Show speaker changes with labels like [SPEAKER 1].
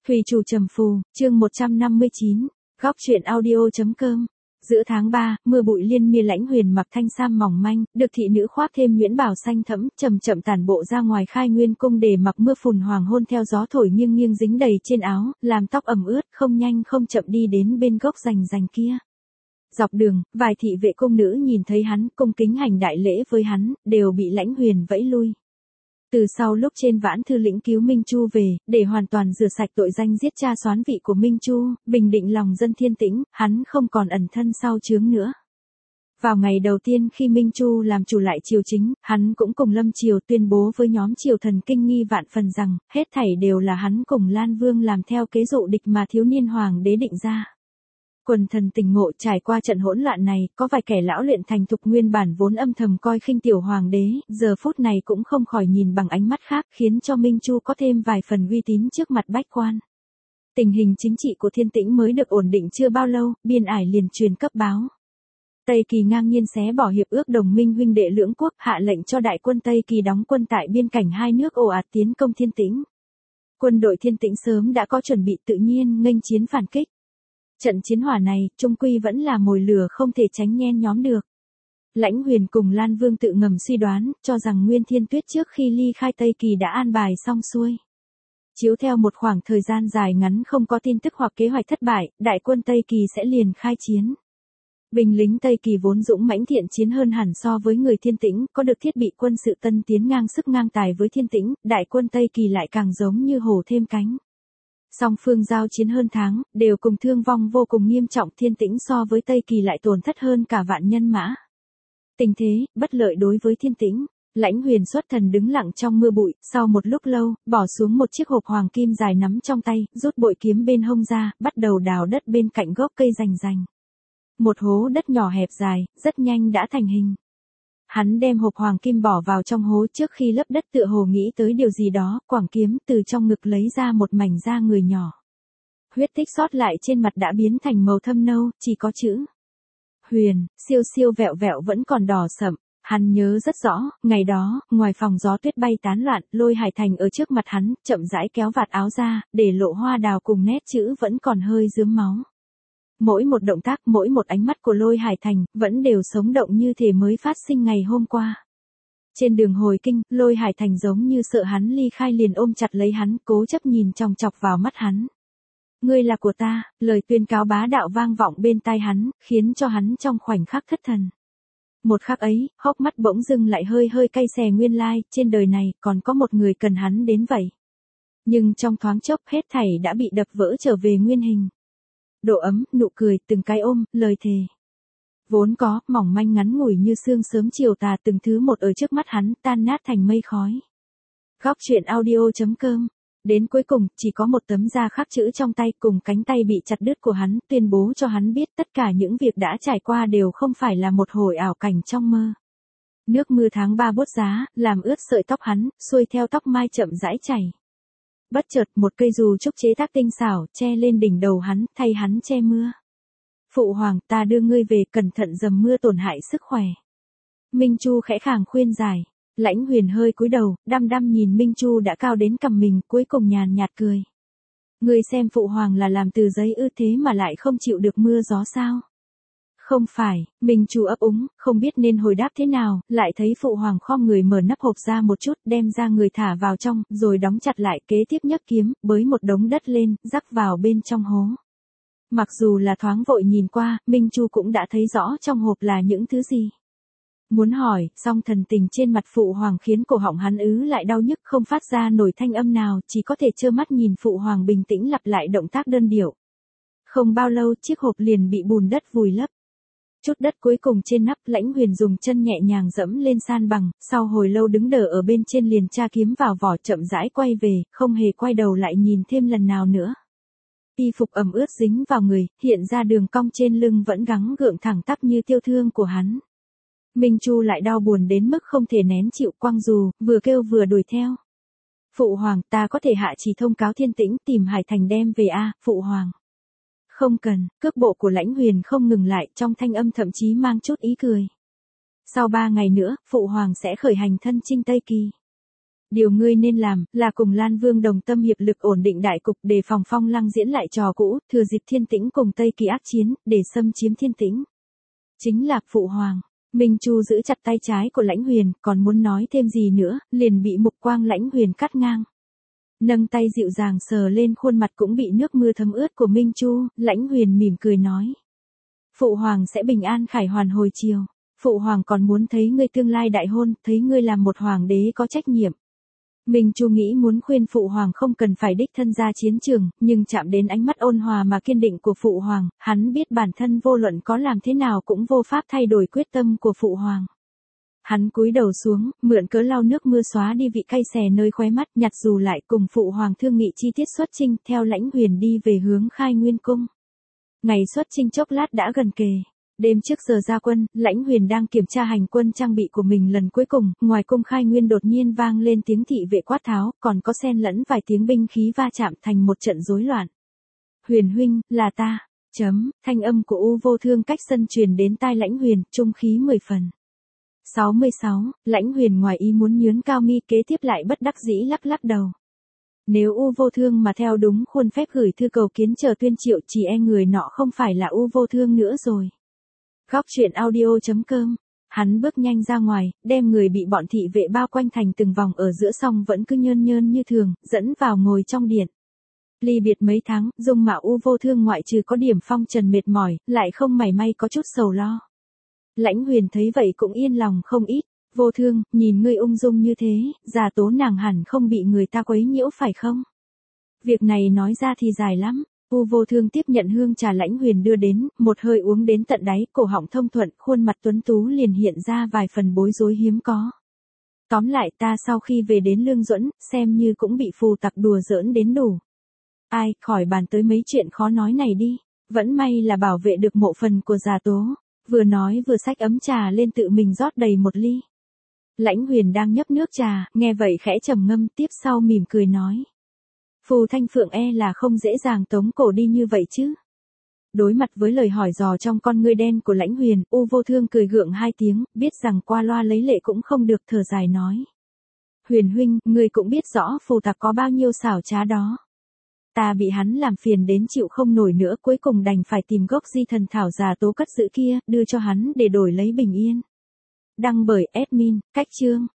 [SPEAKER 1] Thủy chủ trầm phù, chương 159, góc truyện audio.com. Giữa tháng 3, mưa bụi liên miên, Lãnh Huyền mặc thanh sam mỏng manh, được thị nữ khoác thêm nhuyễn bào xanh thẫm, chậm chậm tản bộ ra ngoài Khai Nguyên cung để mặc mưa phùn hoàng hôn theo gió thổi nghiêng nghiêng dính đầy trên áo, làm tóc ẩm ướt, không nhanh không chậm đi đến bên gốc rành rành kia. Dọc đường, vài thị vệ cung nữ nhìn thấy hắn, cung kính hành đại lễ với hắn, đều bị Lãnh Huyền vẫy lui. Từ sau lúc trên Vãn Thư lĩnh cứu Minh Chu về, để hoàn toàn rửa sạch tội danh giết cha soán vị của Minh Chu, bình định lòng dân Thiên Tĩnh, hắn không còn ẩn thân sau chướng nữa. Vào ngày đầu tiên khi Minh Chu làm chủ lại triều chính, hắn cũng cùng Lâm Triều tuyên bố với nhóm triều thần kinh nghi vạn phần rằng, hết thảy đều là hắn cùng Lan Vương làm theo kế dụ địch mà thiếu niên hoàng đế định ra. Quần thần tỉnh ngộ, trải qua trận hỗn loạn này, có vài kẻ lão luyện thành thục nguyên bản vốn âm thầm coi khinh tiểu hoàng đế, giờ phút này cũng không khỏi nhìn bằng ánh mắt khác, khiến cho Minh Chu có thêm vài phần uy tín trước mặt bách quan. Tình hình chính trị của Thiên Tĩnh mới được ổn định chưa bao lâu, Biên Ải liền truyền cấp báo. Tây Kỳ ngang nhiên xé bỏ hiệp ước đồng minh huynh đệ lưỡng quốc, hạ lệnh cho đại quân Tây Kỳ đóng quân tại biên cảnh hai nước ồ ạt tiến công Thiên Tĩnh. Quân đội Thiên Tĩnh sớm đã có chuẩn bị, tự nhiên nghênh chiến phản kích. Trận chiến hỏa này, chung quy vẫn là mồi lửa không thể tránh nhen nhóm được. Lãnh Huyền cùng Lan Vương tự ngầm suy đoán, cho rằng Nguyên Thiên Tuyết trước khi ly khai Tây Kỳ đã an bài xong xuôi. Chiếu theo một khoảng thời gian dài ngắn không có tin tức hoặc kế hoạch thất bại, đại quân Tây Kỳ sẽ liền khai chiến. Binh lính Tây Kỳ vốn dũng mãnh thiện chiến hơn hẳn so với người Thiên Tĩnh, có được thiết bị quân sự tân tiến ngang sức ngang tài với Thiên Tĩnh, đại quân Tây Kỳ lại càng giống như hổ thêm cánh. Song phương giao chiến hơn tháng, đều cùng thương vong vô cùng nghiêm trọng, Thiên Tĩnh so với Tây Kỳ lại tổn thất hơn cả vạn nhân mã. Tình thế, bất lợi đối với Thiên Tĩnh. Lãnh Huyền xuất thần đứng lặng trong mưa bụi, sau một lúc lâu, bỏ xuống một chiếc hộp hoàng kim dài nắm trong tay, rút bội kiếm bên hông ra, bắt đầu đào đất bên cạnh gốc cây rành rành. Một hố đất nhỏ hẹp dài, rất nhanh đã thành hình. Hắn đem hộp hoàng kim bỏ vào trong hố, trước khi lấp đất tựa hồ nghĩ tới điều gì đó, quẳng kiếm từ trong ngực lấy ra một mảnh da người nhỏ. Huyết tích sót lại trên mặt đã biến thành màu thâm nâu, chỉ có chữ Huyền, siêu siêu vẹo vẹo vẫn còn đỏ sậm. Hắn nhớ rất rõ, ngày đó, ngoài phòng gió tuyết bay tán loạn, Lôi Hải Thành ở trước mặt hắn, chậm rãi kéo vạt áo ra, để lộ hoa đào cùng nét chữ vẫn còn hơi rướm máu. Mỗi một động tác, mỗi một ánh mắt của Lôi Hải Thành, vẫn đều sống động như thể mới phát sinh ngày hôm qua. Trên đường hồi kinh, Lôi Hải Thành giống như sợ hắn ly khai liền ôm chặt lấy hắn, cố chấp nhìn chòng chọc vào mắt hắn. Ngươi là của ta, lời tuyên cáo bá đạo vang vọng bên tai hắn, khiến cho hắn trong khoảnh khắc thất thần. Một khắc ấy, hốc mắt bỗng dưng lại hơi hơi cay xè, nguyên lai, trên đời này, còn có một người cần hắn đến vậy. Nhưng trong thoáng chốc, hết thảy đã bị đập vỡ trở về nguyên hình. Độ ấm, nụ cười, từng cái ôm, lời thề. Vốn có, mỏng manh ngắn ngủi như sương sớm chiều tà, từng thứ một ở trước mắt hắn, tan nát thành mây khói. Góc truyện audio.com. Đến cuối cùng, chỉ có một tấm da khắc chữ trong tay cùng cánh tay bị chặt đứt của hắn, tuyên bố cho hắn biết tất cả những việc đã trải qua đều không phải là một hồi ảo cảnh trong mơ. Nước mưa tháng 3 buốt giá, làm ướt sợi tóc hắn, xuôi theo tóc mai chậm rãi chảy. Bất chợt, một cây dù trúc chế tác tinh xảo, che lên đỉnh đầu hắn, thay hắn che mưa. Phụ hoàng, ta đưa ngươi về, cẩn thận dầm mưa tổn hại sức khỏe. Minh Chu khẽ khàng khuyên giải. Lãnh Huyền hơi cúi đầu, đăm đăm nhìn Minh Chu đã cao đến cằm mình, cuối cùng nhàn nhạt cười. Ngươi xem phụ hoàng là làm từ giấy ư, thế mà lại không chịu được mưa gió sao? Không phải, Minh Chu ấp úng, không biết nên hồi đáp thế nào, lại thấy phụ hoàng khom người mở nắp hộp ra một chút, đem ra người thả vào trong, rồi đóng chặt lại, kế tiếp nhấc kiếm, bới một đống đất lên, rắc vào bên trong hố. Mặc dù là thoáng vội nhìn qua, Minh Chu cũng đã thấy rõ trong hộp là những thứ gì. Muốn hỏi, song thần tình trên mặt phụ hoàng khiến cổ họng hắn lại đau nhức, không phát ra nổi thanh âm nào, chỉ có thể trơ mắt nhìn phụ hoàng bình tĩnh lặp lại động tác đơn điệu. Không bao lâu, chiếc hộp liền bị bùn đất vùi lấp. Chút đất cuối cùng trên nắp, Lãnh Huyền dùng chân nhẹ nhàng dẫm lên san bằng, sau hồi lâu đứng đờ ở bên trên liền tra kiếm vào vỏ, chậm rãi quay về, không hề quay đầu lại nhìn thêm lần nào nữa. Y phục ẩm ướt dính vào người, hiện ra đường cong trên lưng vẫn gắng gượng thẳng tắp như tiêu thương của hắn. Minh Chu lại đau buồn đến mức không thể nén chịu, quăng dù, vừa kêu vừa đuổi theo. Phụ hoàng, ta có thể hạ chỉ thông cáo Thiên Tĩnh, tìm Hải Thành đem về phụ hoàng. Không cần, cước bộ của Lãnh Huyền không ngừng lại, trong thanh âm thậm chí mang chút ý cười. Sau 3 ngày nữa, phụ hoàng sẽ khởi hành thân chinh Tây Kỳ. Điều ngươi nên làm, là cùng Lan Vương đồng tâm hiệp lực ổn định đại cục để phòng Phong Lăng diễn lại trò cũ, thừa dịp Thiên Tĩnh cùng Tây Kỳ ác chiến, để xâm chiếm Thiên Tĩnh. Chính là phụ hoàng. Minh Chu giữ chặt tay trái của Lãnh Huyền, còn muốn nói thêm gì nữa, liền bị mục quang Lãnh Huyền cắt ngang. Nâng tay dịu dàng sờ lên khuôn mặt cũng bị nước mưa thấm ướt của Minh Chu, Lãnh Huyền mỉm cười nói. Phụ hoàng sẽ bình an khải hoàn hồi chiều. Phụ hoàng còn muốn thấy ngươi tương lai đại hôn, thấy ngươi làm một hoàng đế có trách nhiệm. Minh Chu nghĩ muốn khuyên phụ hoàng không cần phải đích thân ra chiến trường, nhưng chạm đến ánh mắt ôn hòa mà kiên định của phụ hoàng, hắn biết bản thân vô luận có làm thế nào cũng vô pháp thay đổi quyết tâm của phụ hoàng. Hắn cúi đầu xuống, mượn cớ lau nước mưa xóa đi vị cay xè nơi khóe mắt, nhặt dù lại cùng phụ hoàng thương nghị chi tiết xuất chinh, theo Lãnh Huyền đi về hướng Khai Nguyên cung. Ngày xuất chinh chốc lát đã gần kề. Đêm trước giờ ra quân, Lãnh Huyền đang kiểm tra hành quân trang bị của mình lần cuối cùng, ngoài cung Khai Nguyên đột nhiên vang lên tiếng thị vệ quát tháo, còn có xen lẫn vài tiếng binh khí va chạm thành một trận rối loạn. Huyền huynh, là ta. Thanh âm của U Vô Thương cách sân truyền đến tai Lãnh Huyền, trung khí 10 phần. 66, Lãnh Huyền ngoài ý muốn nhướng cao mi, kế tiếp lại bất đắc dĩ lắc lắc đầu. Nếu U Vô Thương mà theo đúng khuôn phép gửi thư cầu kiến chờ tuyên triệu, chỉ e người nọ không phải là U Vô Thương nữa rồi. Góc truyện audio.com. Hắn bước nhanh ra ngoài, đem người bị bọn thị vệ bao quanh thành từng vòng ở giữa, xong vẫn cứ nhơn nhơn như thường, dẫn vào ngồi trong điện. Ly biệt mấy tháng, dung mạo U Vô Thương ngoại trừ có điểm phong trần mệt mỏi, lại không mảy may có chút sầu lo. Lãnh Huyền thấy vậy cũng yên lòng không ít. Vô Thương, nhìn ngươi ung dung như thế, già tố nàng hẳn không bị người ta quấy nhiễu phải không? Việc này nói ra thì dài lắm. U Vô Thương tiếp nhận hương trà Lãnh Huyền đưa đến, một hơi uống đến tận đáy, cổ họng thông thuận, khuôn mặt tuấn tú liền hiện ra vài phần bối rối hiếm có. Tóm lại ta sau khi về đến Lương Duẫn, xem như cũng bị phù tặc đùa giỡn đến đủ. Ai, khỏi bàn tới mấy chuyện khó nói này đi. Vẫn may là bảo vệ được mộ phần của già tố. Vừa nói vừa xách ấm trà lên tự mình rót đầy một ly. Lãnh Huyền đang nhấp nước trà, nghe vậy khẽ trầm ngâm, tiếp sau mỉm cười nói. Phù Thanh Phượng e là không dễ dàng tống cổ đi như vậy chứ. Đối mặt với lời hỏi dò trong con ngươi đen của Lãnh Huyền, U Vô Thương cười gượng hai tiếng, biết rằng qua loa lấy lệ cũng không được, thở dài nói. Huyền huynh, ngươi cũng biết rõ phù tặc có bao nhiêu xảo trá đó. Ta bị hắn làm phiền đến chịu không nổi nữa, cuối cùng đành phải tìm gốc di thần thảo già tố cất giữ kia, đưa cho hắn để đổi lấy bình yên. Đăng bởi admin, Cách Chương.